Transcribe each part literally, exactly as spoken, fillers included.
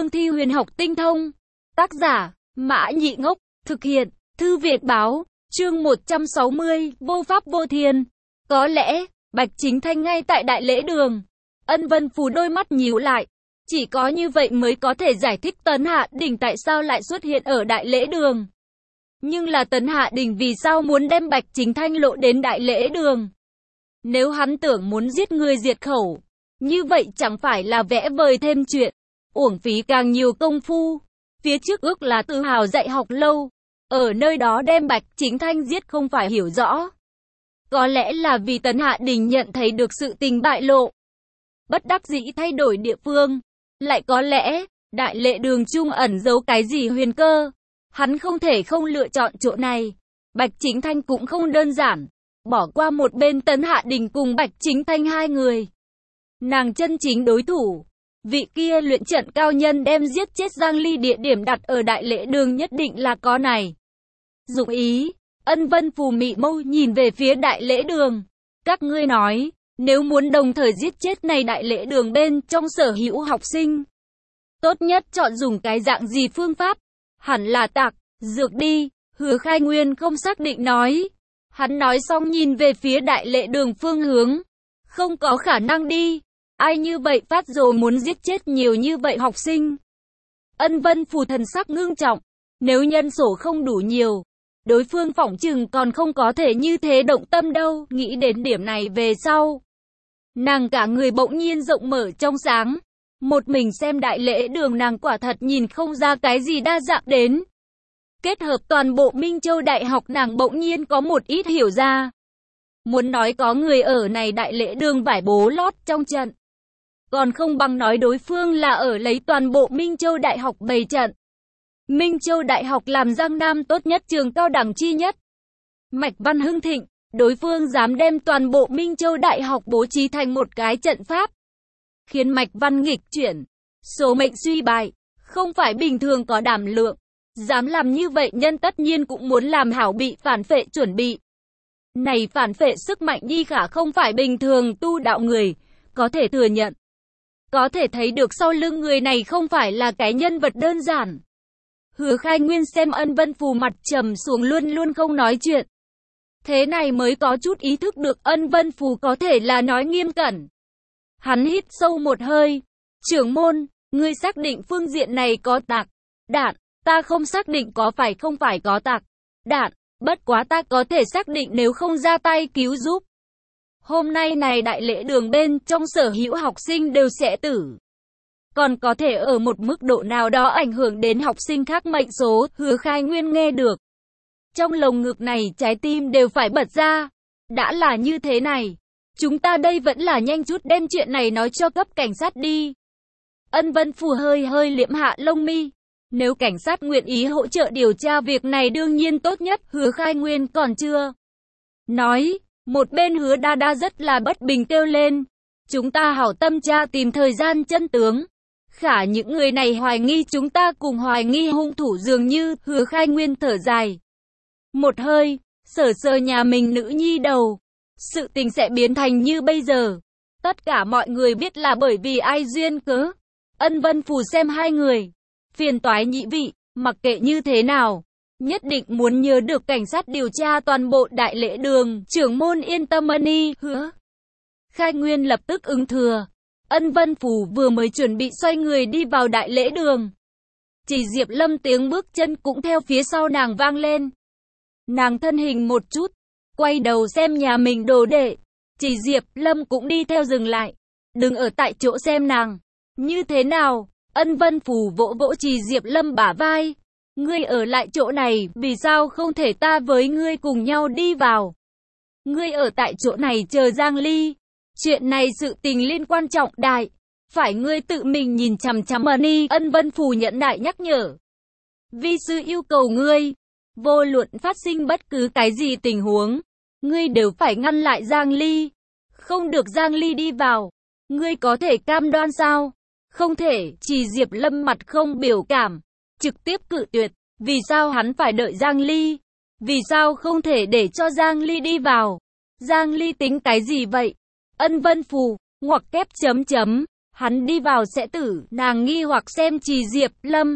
cương thi huyền học tinh thông. Tác giả, Mã Nhị Ngốc, thực hiện, Thư Việt Báo, chương một trăm sáu mươi, vô pháp vô thiên. Có lẽ, Bạch Chính Thanh ngay tại đại lễ đường. Ân Vân Phù đôi mắt nhíu lại. Chỉ có như vậy mới có thể giải thích Tấn Hạ Đình tại sao lại xuất hiện ở đại lễ đường. Nhưng là Tấn Hạ Đình vì sao muốn đem Bạch Chính Thanh lộ đến đại lễ đường? Nếu hắn tưởng muốn giết người diệt khẩu, như vậy chẳng phải là vẽ vời thêm chuyện, uổng phí càng nhiều công phu. Phía trước ước là Tự Hào dạy học lâu, ở nơi đó đem Bạch Chính Thanh giết không phải hiểu rõ. Có lẽ là vì Tấn Hạ Đình nhận thấy được sự tình bại lộ, bất đắc dĩ thay đổi địa phương. Lại có lẽ, đại lễ đường chung ẩn giấu cái gì huyền cơ. Hắn không thể không lựa chọn chỗ này. Bạch Chính Thanh cũng không đơn giản. Bỏ qua một bên Tấn Hạ Đình cùng Bạch Chính Thanh hai người. Nàng chân chính đối thủ. Vị kia luyện trận cao nhân đem giết chết Giang Ly địa điểm đặt ở đại lễ đường nhất định là có này. Dụng ý, Ân Vân Phù mị mâu nhìn về phía đại lễ đường. Các ngươi nói, nếu muốn đồng thời giết chết này đại lễ đường bên trong sở hữu học sinh, tốt nhất chọn dùng cái dạng gì phương pháp? Hẳn là tạc, dược đi, Hứa Khai Nguyên không xác định nói. Hắn nói xong nhìn về phía đại lễ đường phương hướng. Không có khả năng đi. Ai như vậy phát rồi muốn giết chết nhiều như vậy học sinh? Ân Vân Phù thần sắc ngưng trọng. Nếu nhân số không đủ nhiều, đối phương phỏng chừng còn không có thể như thế động tâm đâu. Nghĩ đến điểm này về sau, nàng cả người bỗng nhiên rộng mở trong sáng. Một mình xem đại lễ đường nàng quả thật nhìn không ra cái gì đa dạng đến. Kết hợp toàn bộ Minh Châu Đại học nàng bỗng nhiên có một ít hiểu ra. Muốn nói có người ở này đại lễ đường vải bố lót trong trận, còn không bằng nói đối phương là ở lấy toàn bộ Minh Châu Đại học bày trận. Minh Châu Đại học làm Giang Nam tốt nhất trường cao đẳng chi nhất. Mạch Văn hưng thịnh, đối phương dám đem toàn bộ Minh Châu Đại học bố trí thành một cái trận pháp, khiến Mạch Văn nghịch chuyển, số mệnh suy bại, không phải bình thường có đảm lượng. Dám làm như vậy nhân tất nhiên cũng muốn làm hảo bị phản phệ chuẩn bị. Này phản phệ sức mạnh đi khả không phải bình thường tu đạo người có thể thừa nhận. Có thể thấy được sau lưng người này không phải là cái nhân vật đơn giản. Hứa Khai Nguyên xem Ân Vân Phù mặt trầm xuống luôn luôn không nói chuyện. Thế này mới có chút ý thức được Ân Vân Phù có thể là nói nghiêm cẩn. Hắn hít sâu một hơi. Trưởng môn, ngươi xác định phương diện này có tạc đạn. Ta không xác định có phải không phải có tạc đạn. Bất quá ta có thể xác định nếu không ra tay cứu giúp, hôm nay này đại lễ đường bên trong sở hữu học sinh đều sẽ tử. Còn có thể ở một mức độ nào đó ảnh hưởng đến học sinh khác mệnh số. Hứa Khai Nguyên nghe được, trong lồng ngực này trái tim đều phải bật ra. Đã là như thế này, chúng ta đây vẫn là nhanh chút đem chuyện này nói cho cấp cảnh sát đi. Ân Vân Phù hơi hơi liễm hạ lông mi. Nếu cảnh sát nguyện ý hỗ trợ điều tra việc này đương nhiên tốt nhất. Hứa Khai Nguyên còn chưa nói, một bên Hứa Đa Đa rất là bất bình kêu lên. Chúng ta hảo tâm tra tìm thời gian chân tướng. Khả những người này hoài nghi chúng ta cùng hoài nghi hung thủ dường như. Hứa Khai Nguyên thở dài một hơi, sờ sờ nhà mình nữ nhi đầu. Sự tình sẽ biến thành như bây giờ, tất cả mọi người biết là bởi vì ai duyên cớ. Ân Vân Phù xem hai người, phiền toái nhị vị, mặc kệ như thế nào, nhất định muốn nhớ được cảnh sát điều tra toàn bộ đại lễ đường. Trưởng môn yên tâm ân. Hứa Khai Nguyên lập tức ứng thừa. Ân Vân Phù vừa mới chuẩn bị xoay người đi vào đại lễ đường, chỉ Diệp Lâm tiếng bước chân cũng theo phía sau nàng vang lên. Nàng thân hình một chút, quay đầu xem nhà mình đồ đệ. Chỉ Diệp Lâm cũng đi theo dừng lại, đừng ở tại chỗ xem nàng. Như thế nào? Ân Vân Phù vỗ vỗ Trì Diệp Lâm bả vai. Ngươi ở lại chỗ này, vì sao không thể ta với ngươi cùng nhau đi vào? Ngươi ở tại chỗ này chờ Giang Ly. Chuyện này sự tình liên quan trọng đại, phải ngươi tự mình nhìn chằm chằm ân. Ân Vân Phù nhẫn nại nhắc nhở. Vi sư yêu cầu ngươi, vô luận phát sinh bất cứ cái gì tình huống, ngươi đều phải ngăn lại Giang Ly. Không được Giang Ly đi vào. Ngươi có thể cam đoan sao? Không thể. Chỉ Diệp Lâm mặt không biểu cảm, trực tiếp cự tuyệt. Vì sao hắn phải đợi Giang Ly? Vì sao không thể để cho Giang Ly đi vào? Giang Ly tính cái gì vậy? Ân Vân Phù, ngoặc kép chấm chấm. Hắn đi vào sẽ tử, nàng nghi hoặc xem Trì Diệp Lâm.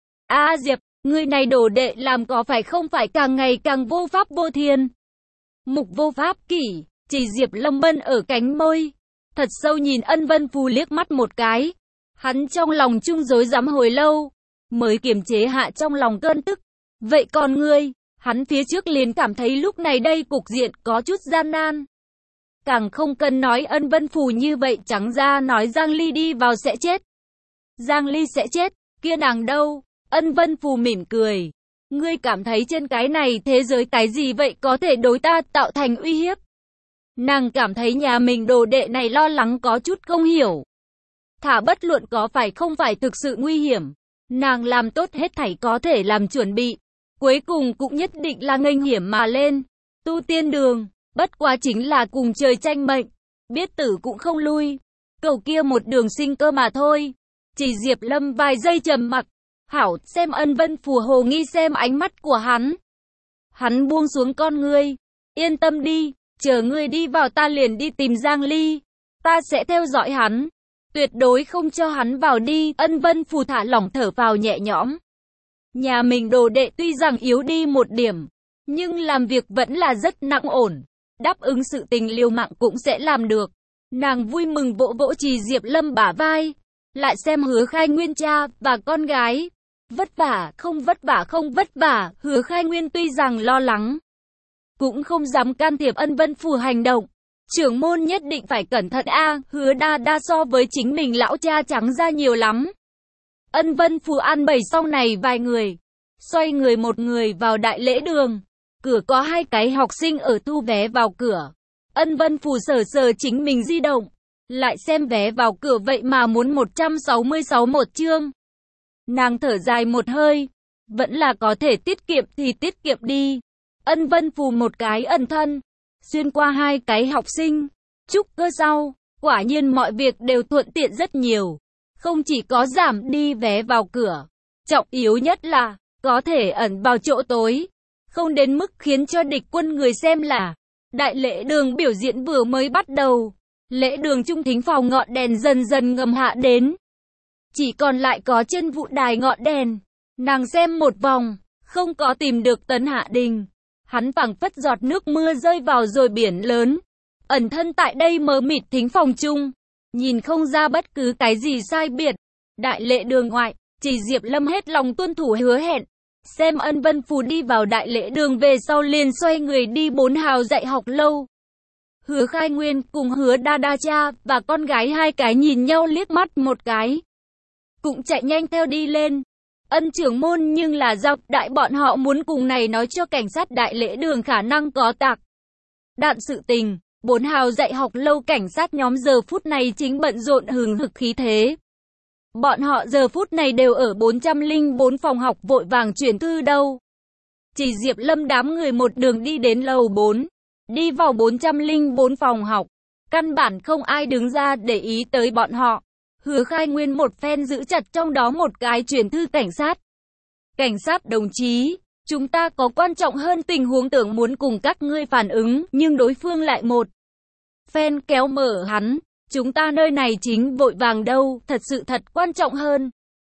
A Diệp, người này đồ đệ làm có phải không phải càng ngày càng vô pháp vô thiên. Mục vô pháp kỷ, Trì Diệp Lâm bân ở cánh môi. Thật sâu nhìn Ân Vân Phù liếc mắt một cái. Hắn trong lòng chung rối rắm hồi lâu, mới kiềm chế hạ trong lòng cơn tức. Vậy còn ngươi, hắn phía trước liền cảm thấy lúc này đây cục diện có chút gian nan. Càng không cần nói Ân Vân Phù như vậy, trắng ra nói Giang Ly đi vào sẽ chết. Giang Ly sẽ chết, kia nàng đâu? Ân Vân Phù mỉm cười. Ngươi cảm thấy trên cái này thế giới cái gì vậy có thể đối ta tạo thành uy hiếp? Nàng cảm thấy nhà mình đồ đệ này lo lắng có chút không hiểu. Thả bất luận có phải không phải thực sự nguy hiểm, nàng làm tốt hết thảy có thể làm chuẩn bị. Cuối cùng cũng nhất định là nghênh hiểm mà lên. Tu tiên đường, bất quá chính là cùng trời tranh mệnh. Biết tử cũng không lui. Cầu kia một đường sinh cơ mà thôi. Chỉ Diệp Lâm vài giây trầm mặc. Hảo, xem Ân Vân Phù hồ nghi xem ánh mắt của hắn. Hắn buông xuống con ngươi. Yên tâm đi, chờ ngươi đi vào ta liền đi tìm Giang Ly. Ta sẽ theo dõi hắn. Tuyệt đối không cho hắn vào đi. Ân Vân Phù thả lỏng thở vào nhẹ nhõm. Nhà mình đồ đệ tuy rằng yếu đi một điểm, nhưng làm việc vẫn là rất nặng ổn. Đáp ứng sự tình liều mạng cũng sẽ làm được. Nàng vui mừng vỗ vỗ Trì Diệp Lâm bả vai. Lại xem Hứa Khai Nguyên cha và con gái. Vất vả, không vất vả, không vất vả. Hứa Khai Nguyên tuy rằng lo lắng, cũng không dám can thiệp Ân Vân Phù hành động. Trưởng môn nhất định phải cẩn thận a. Hứa đa đa so với chính mình lão cha trắng ra nhiều lắm. Ân Vân Phù an bày sau này vài người, xoay người một người vào đại lễ đường. Cửa có hai cái học sinh ở thu vé vào cửa. Ân Vân Phù sờ sờ chính mình di động, lại xem vé vào cửa vậy mà muốn một trăm sáu mươi sáu một chương. Nàng thở dài một hơi, vẫn là có thể tiết kiệm thì tiết kiệm đi. Ân Vân Phù một cái ẩn thân, xuyên qua hai cái học sinh, trúc cơ sau, quả nhiên mọi việc đều thuận tiện rất nhiều. Không chỉ có giảm đi vé vào cửa, trọng yếu nhất là có thể ẩn vào chỗ tối, không đến mức khiến cho địch quân người xem là. Đại lễ đường biểu diễn vừa mới bắt đầu, lễ đường trung thính phòng ngọn đèn dần dần ngầm hạ đến. Chỉ còn lại có trên vụ đài ngọn đèn. Nàng xem một vòng, không có tìm được Tấn Hạ Đình. Hắn phảng phất giọt nước mưa rơi vào rồi biển lớn. Ẩn thân tại đây mờ mịt thính phòng chung, nhìn không ra bất cứ cái gì sai biệt. Đại lễ đường ngoại, Chỉ Diệp Lâm hết lòng tuân thủ hứa hẹn. Xem Ân Vân Phù đi vào đại lễ đường về sau liền xoay người đi bốn hào dạy học lâu. Hứa Khai Nguyên cùng Hứa đa đa cha và con gái hai cái nhìn nhau liếc mắt một cái, cũng chạy nhanh theo đi lên. Ân trưởng môn nhưng là dọc đại bọn họ muốn cùng này nói cho cảnh sát đại lễ đường khả năng có tạc đạn sự tình. Bốn hào dạy học lâu cảnh sát nhóm giờ phút này chính bận rộn hừng hực khí thế. Bọn họ giờ phút này đều ở bốn trăm lẻ bốn phòng học vội vàng chuyển thư đâu. Chỉ Diệp Lâm đám người một đường đi đến lầu bốn, đi vào bốn trăm lẻ bốn phòng học. Căn bản không ai đứng ra để ý tới bọn họ. Hứa Khai Nguyên một phen giữ chặt trong đó một cái chuyển thư cảnh sát. Cảnh sát đồng chí, chúng ta có quan trọng hơn tình huống tưởng muốn cùng các ngươi phản ứng, nhưng đối phương lại một phen kéo mở hắn. Chúng ta nơi này chính vội vàng đâu, thật sự thật quan trọng hơn.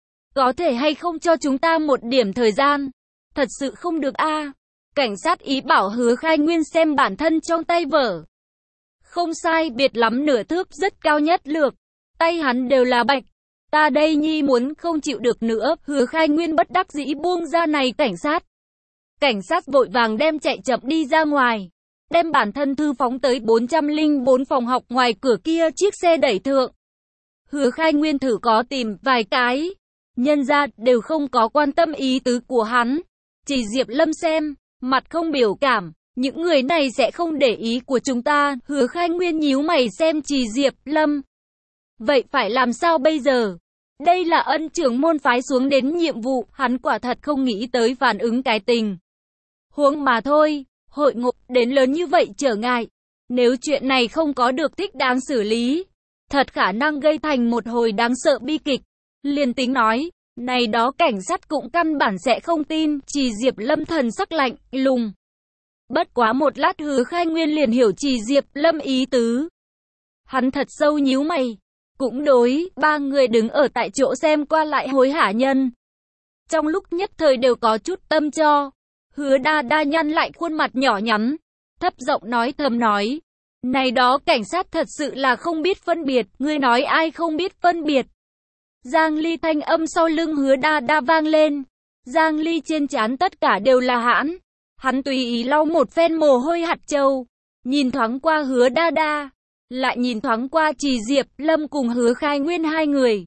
Có thể hay không cho chúng ta một điểm thời gian? Thật sự không được a. À. Cảnh sát ý bảo Hứa Khai Nguyên xem bản thân trong tay vở. Không sai biệt lắm nửa thước rất cao nhất lược. Tay hắn đều là bạch. Ta đây nhi muốn không chịu được nữa. Hứa Khai Nguyên bất đắc dĩ buông ra này cảnh sát. Cảnh sát vội vàng đem chạy chậm đi ra ngoài. Đem bản thân thư phóng tới bốn trăm lẻ bốn phòng học ngoài cửa kia chiếc xe đẩy thượng. Hứa Khai Nguyên thử có tìm vài cái. Nhân ra đều không có quan tâm ý tứ của hắn. Chỉ Diệp Lâm xem, mặt không biểu cảm. Những người này sẽ không để ý của chúng ta. Hứa Khai Nguyên nhíu mày xem Chỉ Diệp Lâm. Vậy phải làm sao bây giờ? Đây là Ân trưởng môn phái xuống đến nhiệm vụ. Hắn quả thật không nghĩ tới phản ứng cái tình huống mà thôi. Hội ngộ đến lớn như vậy trở ngại. Nếu chuyện này không có được thích đáng xử lý, thật khả năng gây thành một hồi đáng sợ bi kịch. Liên tính nói, này đó cảnh sát cũng căn bản sẽ không tin. Chỉ Diệp Lâm thần sắc lạnh, lùng. Bất quá một lát Hứa Khai Nguyên liền hiểu Chỉ Diệp Lâm ý tứ. Hắn thật sâu nhíu mày. Cũng đối, ba người đứng ở tại chỗ xem qua lại hối hả nhân. Trong lúc nhất thời đều có chút tâm cho. Hứa đa đa nhăn lại khuôn mặt nhỏ nhắn, thấp giọng nói thầm nói. Này đó cảnh sát thật sự là không biết phân biệt, ngươi nói ai không biết phân biệt. Giang Ly thanh âm sau lưng hứa đa đa vang lên. Giang Ly trên trán tất cả đều là hãn. Hắn tùy ý lau một phen mồ hôi hạt châu, nhìn thoáng qua hứa đa đa, lại nhìn thoáng qua Trì Diệp Lâm cùng hứa khai nguyên hai người.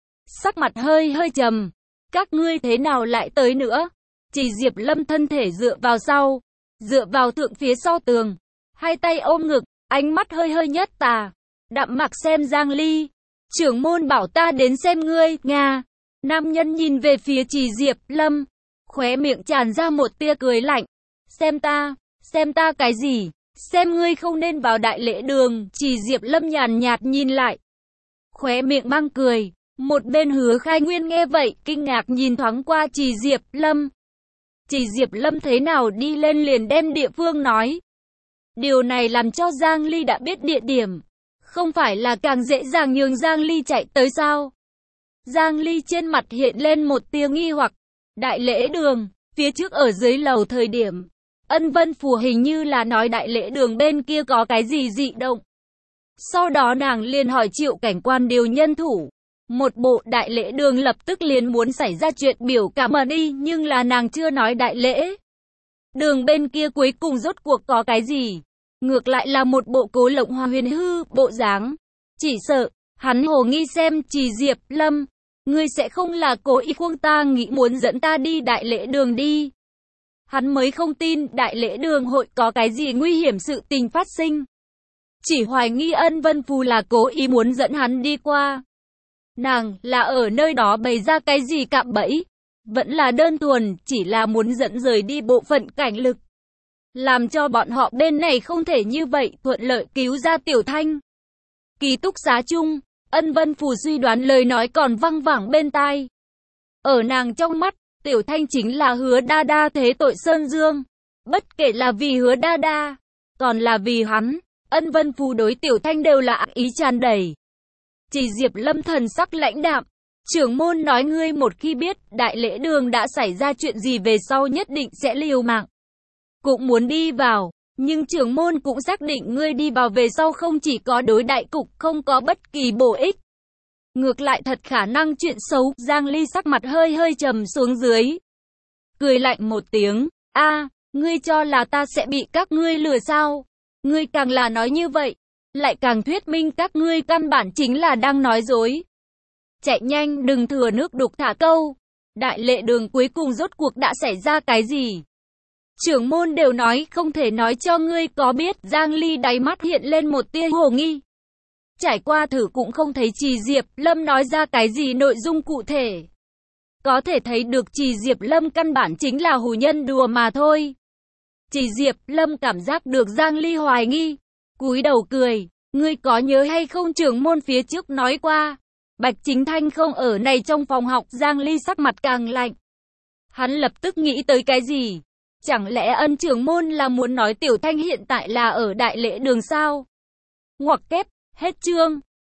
Sắc mặt hơi hơi trầm. Các ngươi thế nào lại tới nữa? Trì Diệp Lâm thân thể dựa vào sau, dựa vào thượng phía sau tường, hai tay ôm ngực, ánh mắt hơi hơi nhất tà. Đạm mặc xem Giang Ly. Trưởng môn bảo ta đến xem ngươi, Nga. Nam nhân nhìn về phía Trì Diệp Lâm, khóe miệng tràn ra một tia cười lạnh. Xem ta, xem ta cái gì? Xem ngươi không nên vào đại lễ đường. Trì Diệp Lâm nhàn nhạt nhìn lại, khóe miệng mang cười. Một bên hứa khai nguyên nghe vậy, kinh ngạc nhìn thoáng qua Trì Diệp Lâm. Trì Diệp Lâm thế nào đi lên liền đem địa phương nói. Điều này làm cho Giang Ly đã biết địa điểm. Không phải là càng dễ dàng nhường Giang Ly chạy tới sao? Giang Ly trên mặt hiện lên một tia nghi hoặc. Đại lễ đường, phía trước ở dưới lầu thời điểm. Ân Vân Phù hình như là nói đại lễ đường bên kia có cái gì dị động. Sau đó nàng liền hỏi Triệu cảnh quan điều nhân thủ. Một bộ đại lễ đường lập tức liền muốn xảy ra chuyện biểu cảm ơn đi, nhưng là nàng chưa nói đại lễ đường bên kia cuối cùng rốt cuộc có cái gì. Ngược lại là một bộ Cố Lộng Hoa huyền hư bộ dáng. Chỉ sợ, hắn hồ nghi xem Trì Diệp Lâm. Ngươi sẽ không là cố ý khuông ta nghĩ muốn dẫn ta đi đại lễ đường đi. Hắn mới không tin đại lễ đường hội có cái gì nguy hiểm sự tình phát sinh. Chỉ hoài nghi Ân Vân Phù là cố ý muốn dẫn hắn đi qua. Nàng là ở nơi đó bày ra cái gì cạm bẫy. Vẫn là đơn thuần, chỉ là muốn dẫn rời đi bộ phận cảnh lực. Làm cho bọn họ bên này không thể như vậy thuận lợi cứu ra Tiểu Thanh. Ký túc xá chung, Ân Vân Phù suy đoán lời nói còn văng vẳng bên tai. Ở nàng trong mắt, Tiểu Thanh chính là hứa đa đa thế tội Sơn Dương. Bất kể là vì hứa đa đa, còn là vì hắn, Ân Vân Phù đối Tiểu Thanh đều là ác ý tràn đầy. Trì Diệp Lâm thần sắc lãnh đạm. Trưởng môn nói ngươi một khi biết đại lễ đường đã xảy ra chuyện gì về sau nhất định sẽ liều mạng. Cũng muốn đi vào, nhưng trưởng môn cũng xác định ngươi đi vào về sau không chỉ có đối đại cục không có bất kỳ bổ ích. Ngược lại thật khả năng chuyện xấu. Giang Ly sắc mặt hơi hơi trầm xuống dưới. Cười lạnh một tiếng. A, ngươi cho là ta sẽ bị các ngươi lừa sao? Ngươi càng là nói như vậy, lại càng thuyết minh các ngươi căn bản chính là đang nói dối. Chạy nhanh, đừng thừa nước đục thả câu. Đại lễ đường cuối cùng rốt cuộc đã xảy ra cái gì? Trưởng môn đều nói không thể nói cho ngươi có biết. Giang Ly đáy mắt hiện lên một tia hồ nghi. Trải qua thử cũng không thấy Trì Diệp Lâm nói ra cái gì nội dung cụ thể. Có thể thấy được Trì Diệp Lâm căn bản chính là hù nhân đùa mà thôi. Trì Diệp Lâm cảm giác được Giang Ly hoài nghi, cúi đầu cười. Ngươi có nhớ hay không trưởng môn phía trước nói qua, Bạch Chính Thanh không ở này trong phòng học. Giang Ly sắc mặt càng lạnh. Hắn lập tức nghĩ tới cái gì? Chẳng lẽ Ân trưởng môn là muốn nói Tiểu Thanh hiện tại là ở đại lễ đường sao? Ngoặc kép, hết chương.